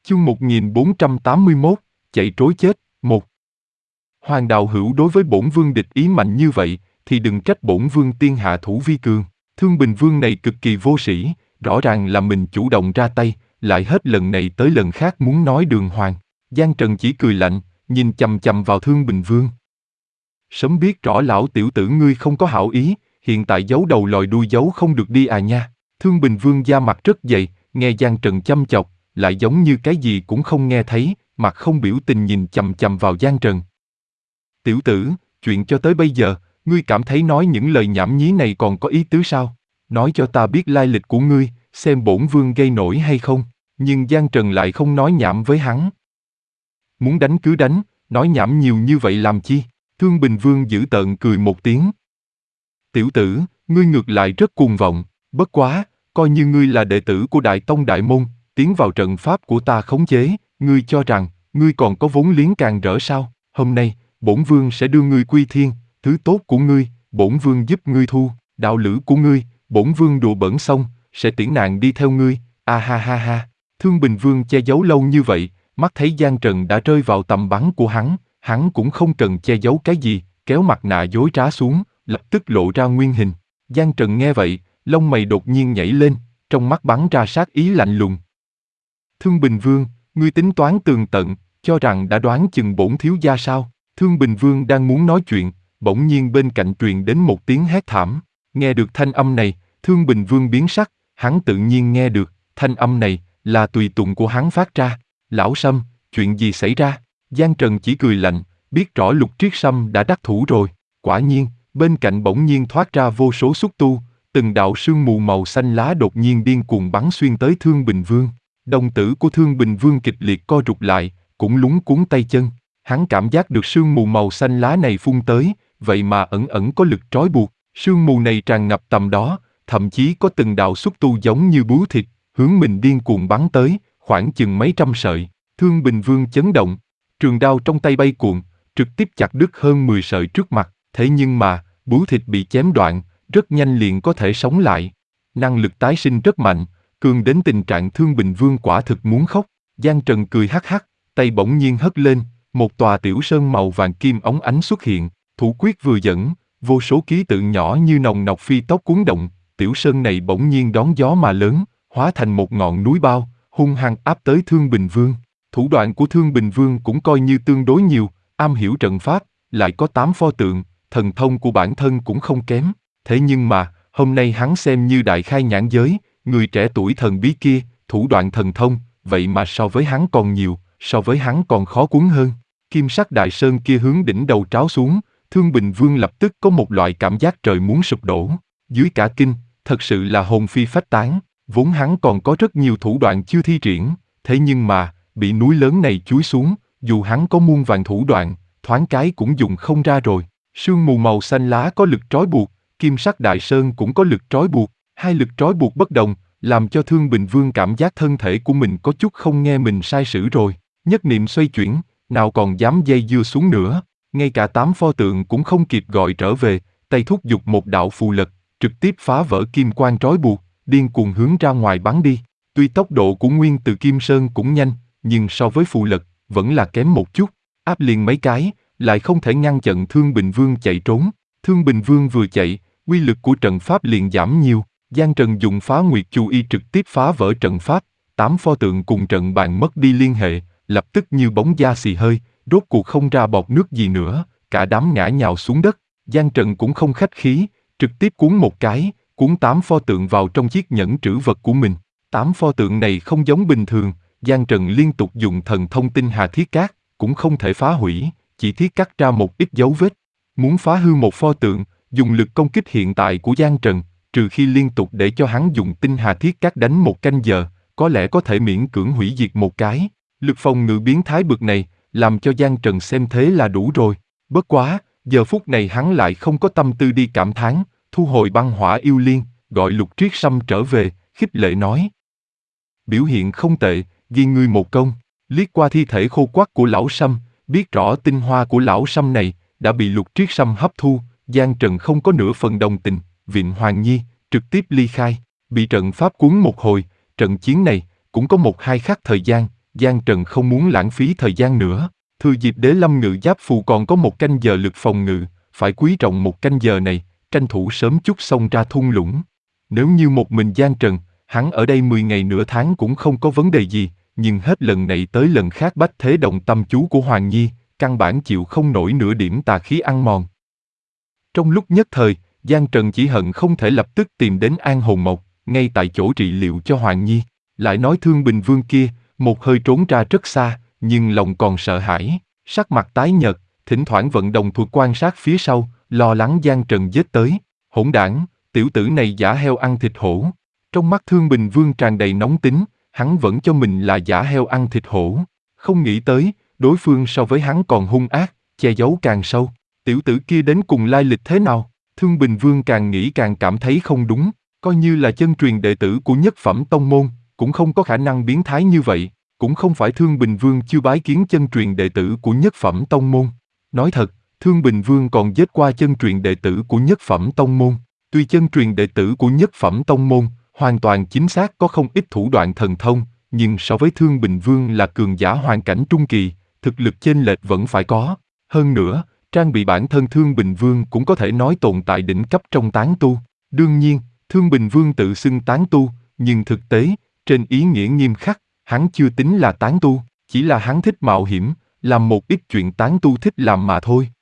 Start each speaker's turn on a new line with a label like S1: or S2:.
S1: Chương 1481, chạy trối chết, 1. Hoàng đạo hữu đối với bổn vương địch ý mạnh như vậy, thì đừng trách bổn vương tiên hạ thủ vi cường. Thương Bình Vương này cực kỳ vô sĩ, rõ ràng là mình chủ động ra tay, lại hết lần này tới lần khác muốn nói đường hoàng. Giang Trần chỉ cười lạnh, nhìn chằm chằm vào Thương Bình Vương. Sớm biết rõ lão tiểu tử ngươi không có hảo ý, hiện tại giấu đầu lòi đuôi giấu không được đi à nha. Thương Bình Vương da mặt rất dày, nghe Giang Trần chăm chọc, lại giống như cái gì cũng không nghe thấy, mặt không biểu tình nhìn chằm chằm vào Giang Trần. Tiểu tử, chuyện cho tới bây giờ, ngươi cảm thấy nói những lời nhảm nhí này còn có ý tứ sao? Nói cho ta biết lai lịch của ngươi, xem bổn vương gây nổi hay không. Nhưng Giang Trần lại không nói nhảm với hắn. Muốn đánh cứ đánh, nói nhảm nhiều như vậy làm chi? Thương Bình Vương dữ tợn cười một tiếng. Tiểu tử, ngươi ngược lại rất cuồng vọng, bất quá, coi như ngươi là đệ tử của Đại Tông Đại Môn, tiến vào trận pháp của ta khống chế, ngươi cho rằng, ngươi còn có vốn liếng càng rỡ sao? Hôm nay, bổn vương sẽ đưa ngươi quy thiên, thứ tốt của ngươi, bổn vương giúp ngươi thu, đạo lữ của ngươi, bổn vương đùa bỡn xong, sẽ tiễn nàng đi theo ngươi, a ha ha ha. Thương Bình Vương che giấu lâu như vậy, mắt thấy Giang Trần đã rơi vào tầm bắn của hắn cũng không cần che giấu cái gì, kéo mặt nạ dối trá xuống, lập tức lộ ra nguyên hình. Giang Trần nghe vậy, lông mày đột nhiên nhảy lên, trong mắt bắn ra sát ý lạnh lùng. Thương Bình Vương, ngươi tính toán tường tận, cho rằng đã đoán chừng bổn thiếu gia sao? Thương Bình Vương đang muốn nói chuyện, bỗng nhiên bên cạnh truyền đến một tiếng hét thảm. Nghe được thanh âm này, Thương Bình Vương biến sắc, hắn tự nhiên nghe được, thanh âm này là tùy tùng của hắn phát ra. Lão Sâm, chuyện gì xảy ra? Giang Trần chỉ cười lạnh, biết rõ Lục Triết Sâm đã đắc thủ rồi. Quả nhiên, bên cạnh bỗng nhiên thoát ra vô số xúc tu, từng đạo sương mù màu xanh lá đột nhiên điên cuồng bắn xuyên tới Thương Bình Vương. Đồng tử của Thương Bình Vương kịch liệt co rụt lại, cũng lúng cuống tay chân. Hắn cảm giác được sương mù màu xanh lá này phun tới, vậy mà ẩn ẩn có lực trói buộc. Sương mù này tràn ngập tầm đó, thậm chí có từng đạo xúc tu giống như bướu thịt, hướng mình điên cuồng bắn tới, khoảng chừng mấy trăm sợi. Thương Bình Vương chấn động, trường đao trong tay bay cuộn, trực tiếp chặt đứt hơn 10 sợi trước mặt. Thế nhưng mà, bướu thịt bị chém đoạn, rất nhanh liền có thể sống lại. Năng lực tái sinh rất mạnh, cường đến tình trạng Thương Bình Vương quả thực muốn khóc. Giang Trần cười hắc hắc, tay bỗng nhiên hất lên, một tòa tiểu sơn màu vàng kim óng ánh xuất hiện, thủ quyết vừa dẫn, vô số ký tự nhỏ như nòng nọc phi tốc cuốn động, tiểu sơn này bỗng nhiên đón gió mà lớn, hóa thành một ngọn núi bao, hung hăng áp tới Thương Bình Vương. Thủ đoạn của Thương Bình Vương cũng coi như tương đối nhiều, am hiểu trận pháp, lại có 8 pho tượng, thần thông của bản thân cũng không kém. Thế nhưng mà, hôm nay hắn xem như đại khai nhãn giới, người trẻ tuổi thần bí kia, thủ đoạn thần thông, vậy mà so với hắn còn nhiều, so với hắn còn khó cuốn hơn. Kim sắc đại sơn kia hướng đỉnh đầu tráo xuống, Thương Bình Vương lập tức có một loại cảm giác trời muốn sụp đổ. Dưới cả kinh, thật sự là hồn phi phách tán, vốn hắn còn có rất nhiều thủ đoạn chưa thi triển, thế nhưng mà, bị núi lớn này chúi xuống, dù hắn có muôn vàn thủ đoạn, thoáng cái cũng dùng không ra rồi. Sương mù màu xanh lá có lực trói buộc, kim sắc đại sơn cũng có lực trói buộc, hai lực trói buộc bất đồng, làm cho Thương Bình Vương cảm giác thân thể của mình có chút không nghe mình sai sử rồi. Nhất niệm xoay chuyển, nào còn dám dây dưa xuống nữa, ngay cả 8 pho tượng cũng không kịp gọi trở về, tay thúc giục một đạo phù lật, trực tiếp phá vỡ kim quan trói buộc, điên cuồng hướng ra ngoài bắn đi. Tuy tốc độ của Nguyên Từ Kim Sơn cũng nhanh, nhưng so với phù lật, vẫn là kém một chút, áp liền mấy cái, lại không thể ngăn chặn Thương Bình Vương chạy trốn. Thương Bình Vương vừa chạy, uy lực của trận pháp liền giảm nhiều. Giang Trần dùng Phá Nguyệt Chu Y trực tiếp phá vỡ trận pháp, 8 pho tượng cùng trận bàn mất đi liên hệ, lập tức như bóng da xì hơi, rốt cuộc không ra bọt nước gì nữa, cả đám ngã nhào xuống đất. Giang Trần cũng không khách khí, trực tiếp cuốn một cái, cuốn 8 pho tượng vào trong chiếc nhẫn trữ vật của mình. 8 pho tượng này không giống bình thường, Giang Trần liên tục dùng thần thông tinh hà thiết cát, cũng không thể phá hủy, chỉ thiết cắt ra một ít dấu vết. Muốn phá hư một pho tượng, dùng lực công kích hiện tại của Giang Trần, trừ khi liên tục để cho hắn dùng tinh hà thiết cát đánh một canh giờ, có lẽ có thể miễn cưỡng hủy diệt một cái. Lực phòng ngự biến thái bực này, làm cho Giang Trần xem thế là đủ rồi. Bất quá, giờ phút này hắn lại không có tâm tư đi cảm thán, thu hồi băng hỏa yêu liên, gọi Lục Triết Sâm trở về, khích lệ nói. Biểu hiện không tệ, ghi ngươi một công. Liếc qua thi thể khô quắt của lão Sâm, biết rõ tinh hoa của lão Sâm này đã bị Lục Triết Sâm hấp thu, Giang Trần không có nửa phần đồng tình, viện Hoàng Nhi, trực tiếp ly khai, bị trận pháp cuốn một hồi, trận chiến này cũng có 1-2 khắc thời gian, Giang Trần không muốn lãng phí thời gian nữa. Thừa dịp Đế Lâm ngự giáp phù còn có 1 canh giờ lực phòng ngự, phải quý trọng 1 canh giờ này, tranh thủ sớm chút xông ra thung lũng. Nếu như một mình Giang Trần, hắn ở đây 10 ngày nửa tháng cũng không có vấn đề gì, nhưng hết lần này tới lần khác bách thế động tâm chú của Hoàng Nhi, căn bản chịu không nổi nửa điểm tà khí ăn mòn. Trong lúc nhất thời, Giang Trần chỉ hận không thể lập tức tìm đến An Hồn Mộc, ngay tại chỗ trị liệu cho Hoàng Nhi. Lại nói Thương Bình Vương kia, một hơi trốn ra rất xa, nhưng lòng còn sợ hãi, sắc mặt tái nhợt, thỉnh thoảng vận động thuật quan sát phía sau, lo lắng Giang Trần giết tới. Hỗn đảng, tiểu tử này giả heo ăn thịt hổ. Trong mắt Thương Bình Vương tràn đầy nóng tính, hắn vẫn cho mình là giả heo ăn thịt hổ. Không nghĩ tới, đối phương so với hắn còn hung ác, che giấu càng sâu. Tiểu tử kia đến cùng lai lịch thế nào? Thương Bình Vương càng nghĩ càng cảm thấy không đúng, coi như là chân truyền đệ tử của nhất phẩm tông môn, cũng không có khả năng biến thái như vậy, cũng không phải Thương Bình Vương chưa bái kiến chân truyền đệ tử của nhất phẩm tông môn. Nói thật, Thương Bình Vương còn giết qua chân truyền đệ tử của nhất phẩm tông môn. Tuy chân truyền đệ tử của nhất phẩm tông môn, hoàn toàn chính xác có không ít thủ đoạn thần thông, nhưng so với Thương Bình Vương là cường giả hoàn cảnh trung kỳ, thực lực chênh lệch vẫn phải có. Hơn nữa, trang bị bản thân Thương Bình Vương cũng có thể nói tồn tại đỉnh cấp trong tán tu. Đương nhiên, Thương Bình Vương tự xưng tán tu, nhưng thực tế, trên ý nghĩa nghiêm khắc, hắn chưa tính là tán tu, chỉ là hắn thích mạo hiểm, làm một ít chuyện tán tu thích làm mà thôi.